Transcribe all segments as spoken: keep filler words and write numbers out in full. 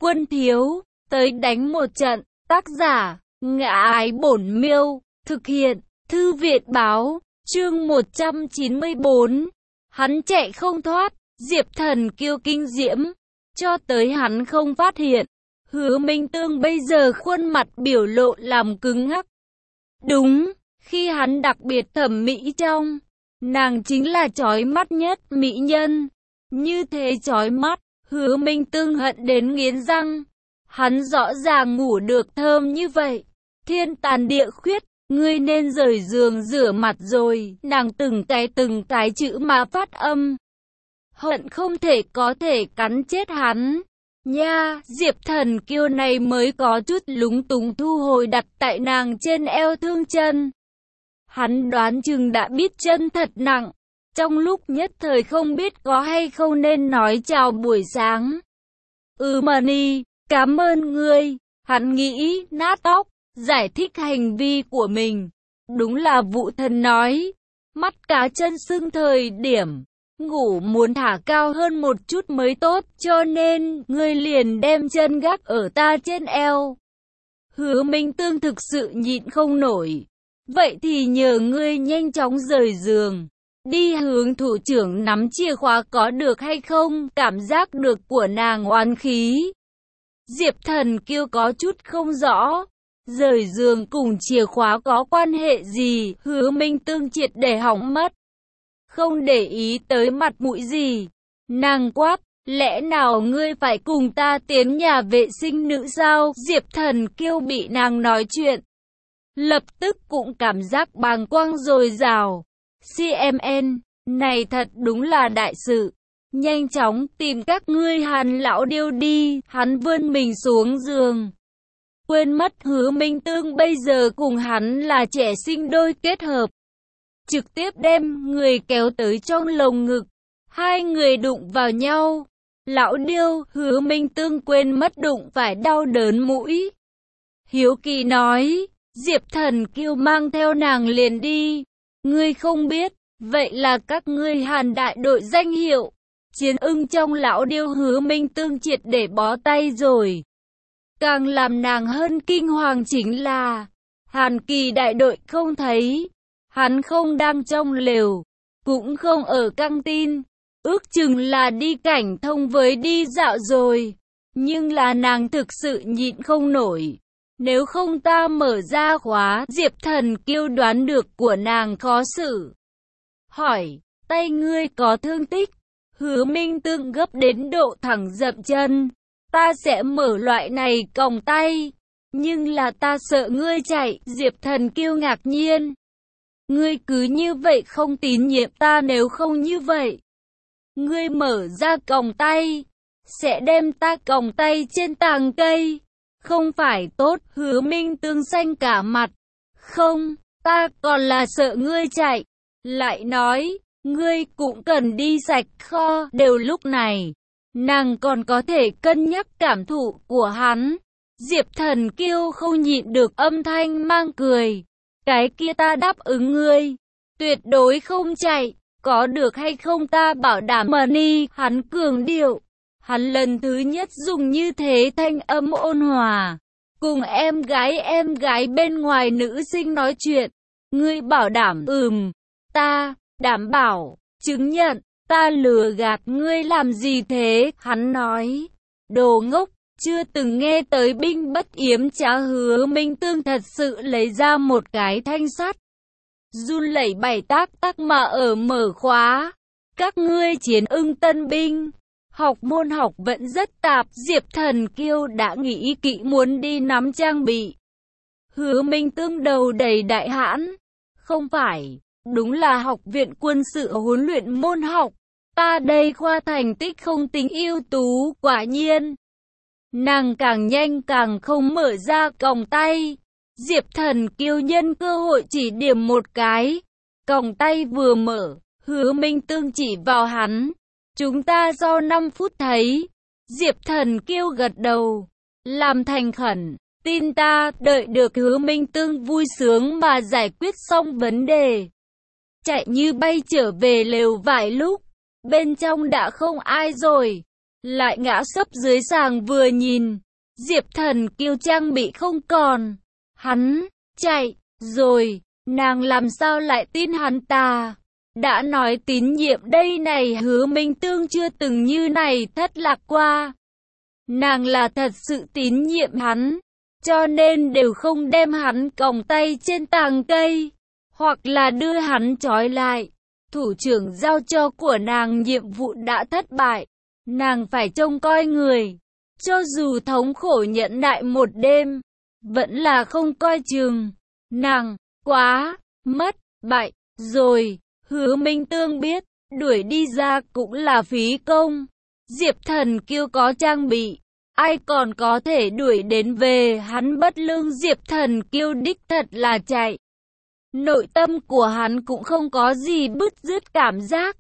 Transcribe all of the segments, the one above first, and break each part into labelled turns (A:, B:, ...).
A: Quân thiếu, tới đánh một trận. Tác giả, Ngã Ái Bổn Miêu. Thực hiện, Thư viện báo. Chương một trăm chín mươi bốn. Hắn chạy không thoát. Diệp Thần kiêu kinh diễm. Cho tới hắn không phát hiện. Hứa Minh Tương bây giờ khuôn mặt biểu lộ làm cứng ngắc. Đúng, khi hắn đặc biệt thẩm mỹ trong, nàng chính là chói mắt nhất mỹ nhân. Như thế chói mắt, Hứa Minh Tương hận đến nghiến răng. Hắn rõ ràng ngủ được thơm như vậy. Thiên tàn địa khuyết, ngươi nên rời giường rửa mặt rồi. Nàng từng cái từng cái chữ mà phát âm. Hận không thể có thể cắn chết hắn. Nha, Diệp Thần kiêu này mới có chút lúng túng thu hồi đặt tại nàng trên eo thương chân. Hắn đoán chừng đã biết chân thật nặng. Trong lúc nhất thời không biết có hay không nên nói chào buổi sáng. Ừ Mani, cảm ơn ngươi. Hắn nghĩ nát óc, giải thích hành vi của mình. Đúng là Vũ Thần nói. Mắt cá chân sưng thời điểm. Ngủ muốn thả cao hơn một chút mới tốt, cho nên ngươi liền đem chân gác ở ta trên eo. Hứa Minh Tương thực sự nhịn không nổi. Vậy thì nhờ ngươi nhanh chóng rời giường. Đi hướng thủ trưởng nắm chìa khóa có được hay không? Cảm giác được của nàng oán khí. Diệp Thần kiêu có chút không rõ. Rời giường cùng chìa khóa có quan hệ gì? Hứa Minh Tương triệt để hỏng mất. Không để ý tới mặt mũi gì. Nàng quát, lẽ nào ngươi phải cùng ta tiến nhà vệ sinh nữ sao? Diệp Thần kiêu bị nàng nói chuyện. Lập tức cũng cảm giác bàng quang dồi dào. xê em en, này thật đúng là đại sự. Nhanh chóng tìm các ngươi Hàn lão điêu đi. Hắn vươn mình xuống giường. Quên mất Hứa Minh Tương bây giờ cùng hắn là trẻ sinh đôi kết hợp. Trực tiếp đem người kéo tới trong lồng ngực. Hai người đụng vào nhau. Lão điêu, Hứa Minh Tương quên mất đụng phải đau đớn mũi. Hiếu kỳ nói, Diệp Thần kiêu mang theo nàng liền đi. Ngươi không biết, vậy là các ngươi Hàn đại đội danh hiệu. Chiến ưng trong lão điêu Hứa Minh Tương triệt để bó tay rồi. Càng làm nàng hơn kinh hoàng chính là, Hàn Kỳ đại đội không thấy. Hắn không đang trong lều, cũng không ở căng tin, ước chừng là đi cảnh thông với đi dạo rồi. Nhưng là nàng thực sự nhịn không nổi. Nếu không ta mở ra khóa, Diệp Thần kiêu đoán được của nàng khó xử. Hỏi, tay ngươi có thương tích? Hứa Minh Tương gấp đến độ thẳng dậm chân. Ta sẽ mở loại này còng tay. Nhưng là ta sợ ngươi chạy. Diệp Thần kiêu ngạc nhiên. Ngươi cứ như vậy không tín nhiệm ta, nếu không như vậy. Ngươi mở ra còng tay, sẽ đem ta còng tay trên tàng cây. Không phải tốt? Hứa Minh Tương xanh cả mặt. Không, ta còn là sợ ngươi chạy. Lại nói, ngươi cũng cần đi sạch kho. Đều lúc này, nàng còn có thể cân nhắc cảm thụ của hắn. Diệp Thần kiêu không nhịn được âm thanh mang cười. Cái kia ta đáp ứng ngươi, tuyệt đối không chạy, có được hay không ta bảo đảm. Mani, hắn cường điệu. Hắn lần thứ nhất dùng như thế thanh âm ôn hòa, cùng em gái em gái bên ngoài nữ sinh nói chuyện. Ngươi bảo đảm? Ừm, ta đảm bảo, chứng nhận, ta lừa gạt ngươi làm gì thế? Hắn nói, đồ ngốc. Chưa từng nghe tới binh bất yếm trá. Hứa Minh Tương thật sự lấy ra một cái thanh sắt. Run lẩy bẩy tác tác mà ở mở khóa. Các ngươi chiến ưng tân binh. Học môn học vẫn rất tạp. Diệp Thần kiêu đã nghĩ kỹ muốn đi nắm trang bị. Hứa Minh Tương đầu đầy đại hãn. Không phải, đúng là học viện quân sự huấn luyện môn học. Ta đây khoa thành tích không tính ưu tú, quả nhiên. Nàng càng nhanh càng không mở ra còng tay. Diệp Thần kiêu nhân cơ hội chỉ điểm một cái. Còng tay vừa mở, Hứa Minh Tương chỉ vào hắn. Chúng ta do năm phút thấy. Diệp Thần kiêu gật đầu, làm thành khẩn. Tin ta, đợi được Hứa Minh Tương vui sướng mà giải quyết xong vấn đề. Chạy như bay trở về lều vài lúc. Bên trong đã không ai rồi. lại ngã sấp dưới sàng vừa nhìn. Diệp Thần Kiêu trang bị không còn. Hắn chạy rồi, nàng làm sao lại tin hắn ta? Đã nói tín nhiệm đây này, Hứa Minh Tương chưa từng như này thất lạc qua. Nàng là thật sự tín nhiệm hắn, cho nên đều không đem hắn còng tay trên tàng cây, hoặc là đưa hắn trói lại. Thủ trưởng giao cho của nàng nhiệm vụ đã thất bại, nàng phải trông coi người. Cho dù thống khổ nhẫn nại một đêm, vẫn là không coi chừng. Nàng quá mất bại rồi. Hứa Minh Tương biết, đuổi đi ra cũng là phí công. Diệp Thần Kiêu có trang bị, ai còn có thể đuổi đến về hắn bất lương. Diệp Thần Kiêu đích thật là chạy. Nội tâm của hắn cũng không có gì bứt rứt cảm giác.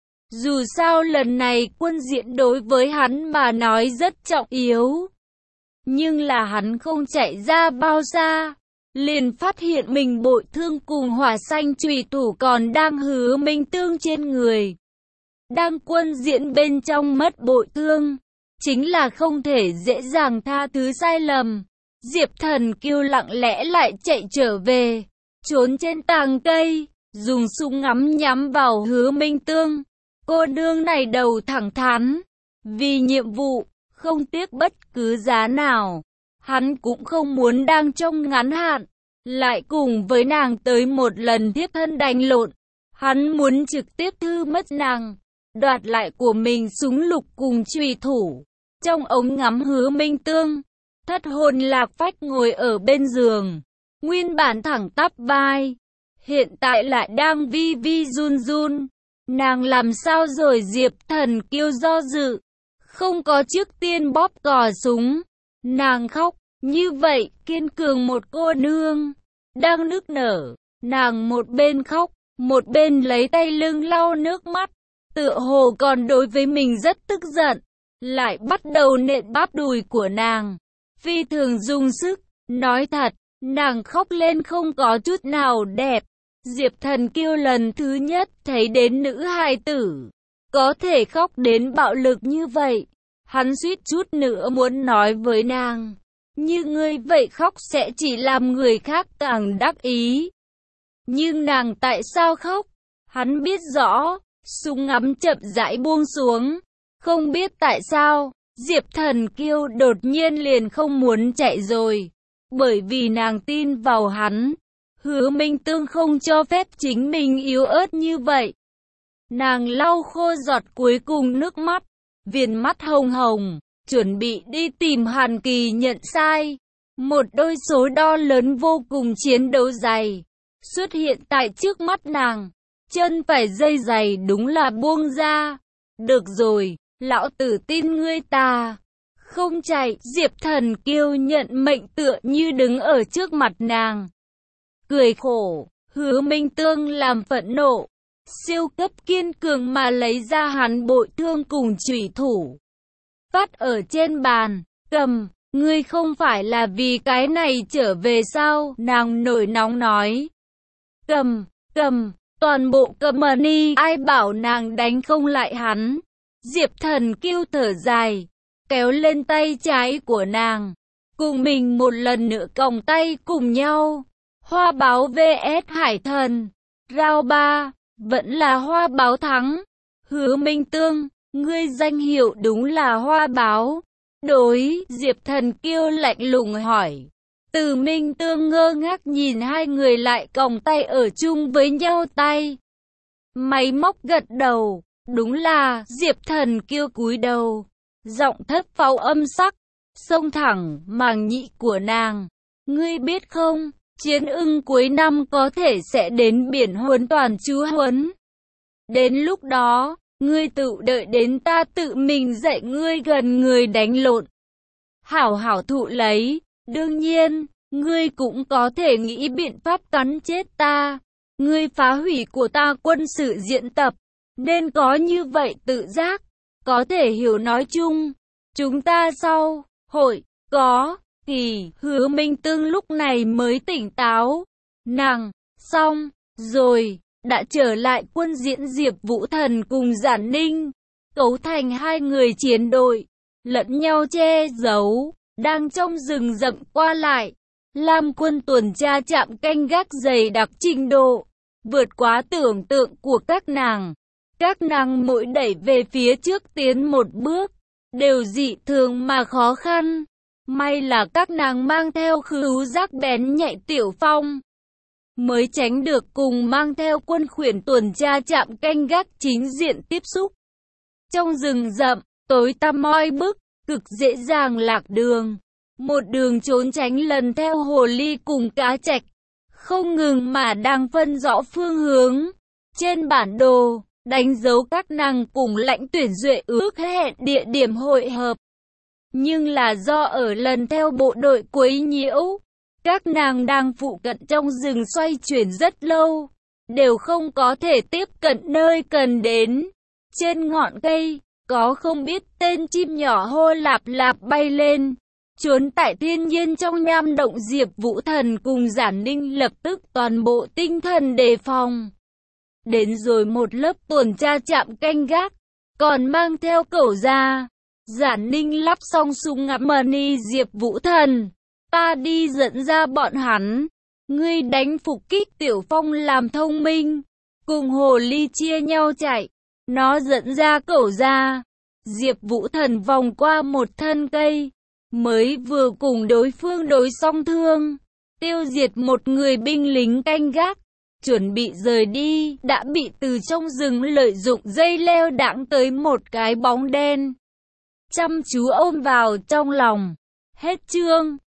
A: Dù sao lần này quân diễn đối với hắn mà nói rất trọng yếu. Nhưng là hắn không chạy ra bao xa, liền phát hiện mình bội thương cùng hỏa xanh chùy thủ còn đang Hứa Minh Tương trên người. Đang quân diễn bên trong mất bội thương, chính là không thể dễ dàng tha thứ sai lầm. Diệp Thần Kiêu lặng lẽ lại chạy trở về, trốn trên tàng cây, dùng súng ngắm nhắm vào Hứa Minh Tương. Cô nương này đầu thẳng thắn, vì nhiệm vụ, không tiếc bất cứ giá nào. Hắn cũng không muốn đang trong ngắn hạn, lại cùng với nàng tới một lần tiếp thân đánh lộn. Hắn muốn trực tiếp thư mất nàng, đoạt lại của mình súng lục cùng chùy thủ. Trong ống ngắm Hứa Minh Tương, thất hồn lạc phách ngồi ở bên giường. Nguyên bản thẳng tắp vai, hiện tại lại đang vi vi run run. Nàng làm sao rồi? Diệp Thần Kiêu do dự, không có trước tiên bóp cò súng. Nàng khóc, như vậy kiên cường một cô nương, đang nức nở. Nàng một bên khóc, một bên lấy tay lưng lau nước mắt, tựa hồ còn đối với mình rất tức giận. Lại bắt đầu nện bắp đùi của nàng, phi thường dùng sức. Nói thật, nàng khóc lên không có chút nào đẹp. Diệp Thần Kiêu lần thứ nhất thấy đến nữ hài tử có thể khóc đến bạo lực như vậy. Hắn suýt chút nữa muốn nói với nàng, như ngươi vậy khóc sẽ chỉ làm người khác càng đắc ý. Nhưng nàng tại sao khóc? Hắn biết rõ. Súng ngắm chậm rãi buông xuống. Không biết tại sao, Diệp Thần Kiêu đột nhiên liền không muốn chạy rồi. Bởi vì nàng tin vào hắn. Hứa Minh Tương không cho phép chính mình yếu ớt như vậy. Nàng lau khô giọt cuối cùng nước mắt, viền mắt hồng hồng, chuẩn bị đi tìm Hàn Kỳ nhận sai. Một đôi số đo lớn vô cùng chiến đấu giày xuất hiện tại trước mắt nàng. Chân phải dây giày đúng là buông ra. Được rồi, lão tử tin ngươi ta. Không chạy. Diệp Thần Kiêu nhận mệnh tựa như đứng ở trước mặt nàng. Cười khổ. Hứa Minh Tương làm phẫn nộ, siêu cấp kiên cường mà lấy ra hắn bội thương cùng chủy thủ. Phát ở trên bàn, cầm, ngươi không phải là vì cái này trở về sao? Nàng nổi nóng nói. Cầm, cầm, toàn bộ cầm mà đi, ai bảo nàng đánh không lại hắn. Diệp Thần Kiêu thở dài, kéo lên tay trái của nàng, cùng mình một lần nữa còng tay cùng nhau. Hoa báo vs Hải Thần, round ba, vẫn là Hoa báo thắng. Hứa Minh Tương, ngươi danh hiệu đúng là Hoa báo. Đối, Diệp Thần Kiêu lạnh lùng hỏi. Từ Minh Tương ngơ ngác nhìn hai người lại còng tay ở chung với nhau tay. Máy móc gật đầu, đúng là. Diệp Thần Kiêu cúi đầu, giọng thất pháo âm sắc, xông thẳng màng nhĩ của nàng. Ngươi biết không, Chiến ưng cuối năm có thể sẽ đến biển huấn toàn chú huấn. Đến lúc đó, ngươi tự đợi đến ta tự mình dạy ngươi gần người đánh lộn. Hảo hảo thụ lấy, đương nhiên, ngươi cũng có thể nghĩ biện pháp cắn chết ta. Ngươi phá hủy của ta quân sự diễn tập, nên có như vậy tự giác, có thể hiểu nói chung. Chúng ta sau, hội, có, kỳ, Hứa Minh Tương lúc này mới tỉnh táo. Nàng, xong, rồi, đã trở lại quân diễn Diệp Vũ Thần cùng Giản Ninh. cấu thành hai người chiến đội, lẫn nhau che giấu, đang trong rừng rậm qua lại. Lam quân tuần tra trạm canh gác dày đặc trình độ, vượt quá tưởng tượng của các nàng. Các nàng mỗi đẩy về phía trước tiến một bước, đều dị thường mà khó khăn. May là các nàng mang theo khứu giác bén nhạy Tiểu Phong, mới tránh được cùng mang theo quân khuyển tuần tra trạm canh gác chính diện tiếp xúc. Trong rừng rậm, tối tăm oi bức, cực dễ dàng lạc đường. Một đường trốn tránh lần theo hồ ly cùng cá trạch, không ngừng mà đang phân rõ phương hướng. Trên bản đồ, đánh dấu các nàng cùng lãnh tuyển duệ ước hẹn địa điểm hội hợp. Nhưng là do ở lần theo bộ đội quấy nhiễu, các nàng đang phụ cận trong rừng xoay chuyển rất lâu, đều không có thể tiếp cận nơi cần đến. Trên ngọn cây, có không biết tên chim nhỏ hô lạp lạp bay lên, trốn tại thiên nhiên trong nham động. Diệp Vũ Thần cùng Giản Ninh lập tức toàn bộ tinh thần đề phòng. Đến rồi một lớp tuần tra trạm canh gác, còn mang theo cẩu ra. Giản Ninh lắp xong súng ngắm mani. Diệp Vũ Thần, ta đi dẫn ra bọn hắn, ngươi đánh phục kích Tiểu Phong làm thông minh, cùng hồ ly chia nhau chạy. Nó dẫn ra cẩu ra. Diệp Vũ Thần vòng qua một thân cây, mới vừa cùng đối phương đối xong thương, tiêu diệt một người binh lính canh gác, chuẩn bị rời đi, đã bị từ trong rừng lợi dụng dây leo đãng tới một cái bóng đen, chăm chú ôm vào trong lòng. Hết chương.